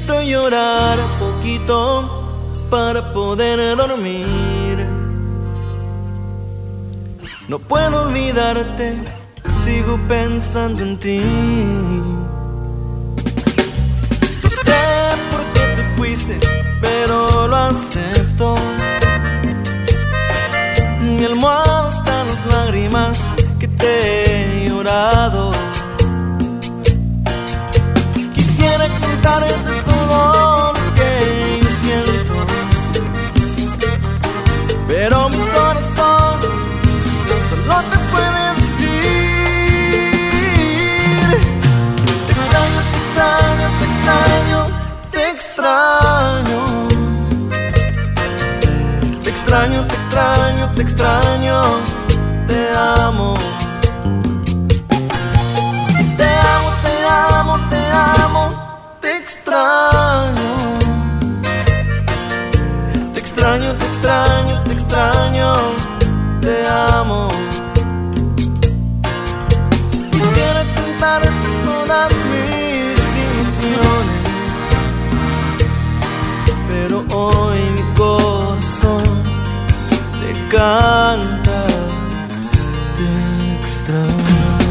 Necesito llorar poquito para poder dormir. No puedo olvidarte, sigo pensando en ti. No sé por qué te fuiste, pero lo acepto. Mi almohada están las lágrimas que te he llorado. Quisiera contarte todo lo que yo siento, pero mi corazón solo te puede decir: te extraño, te extraño, te extraño, te extraño. Te extraño, te extraño, te extraño, te amo. Te amo, te amo, te amo, te extraño. Te extraño, te extraño, te extraño, te amo. Quisiera contarte todas mis ilusiones, pero hoy mi corazón te canta, te extraño.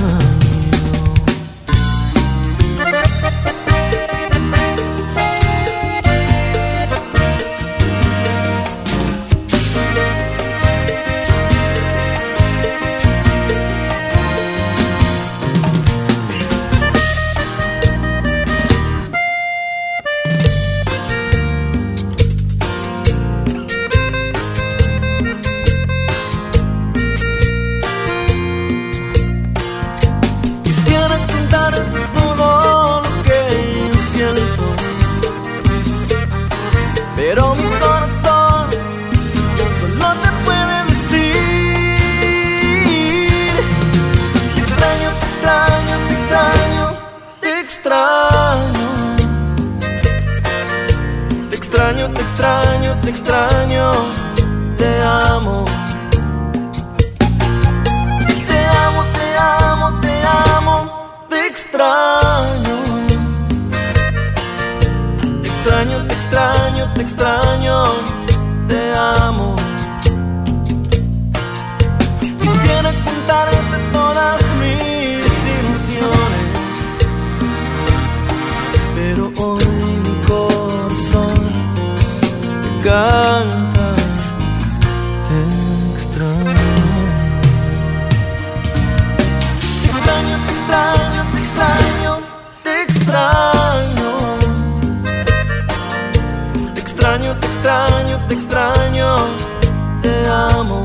Pero mi corazón solo te puede decir: te extraño, te extraño, te extraño, te extraño. Te extraño, te extraño, te extraño, te amo. Te amo, te amo, te amo, te extraño. Te extraño, te extraño, te extraño, te amo. Quisiera contarte todas mis ilusiones, pero hoy mi corazón te canta, te extraño. Te extraño, te extraño, te extraño, te extraño. Te extraño, te extraño, te extraño, te amo.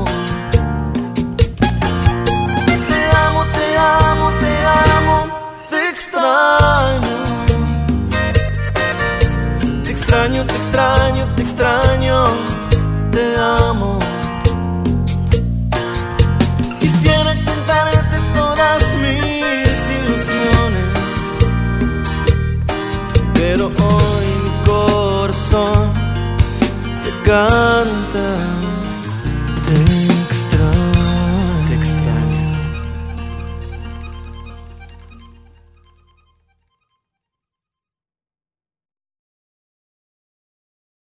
Te amo, te amo, te amo, te extraño. Te extraño, te extraño, te extraño, te amo. Quisiera contarte todas mis ilusiones, pero hoy mi corazón te canta.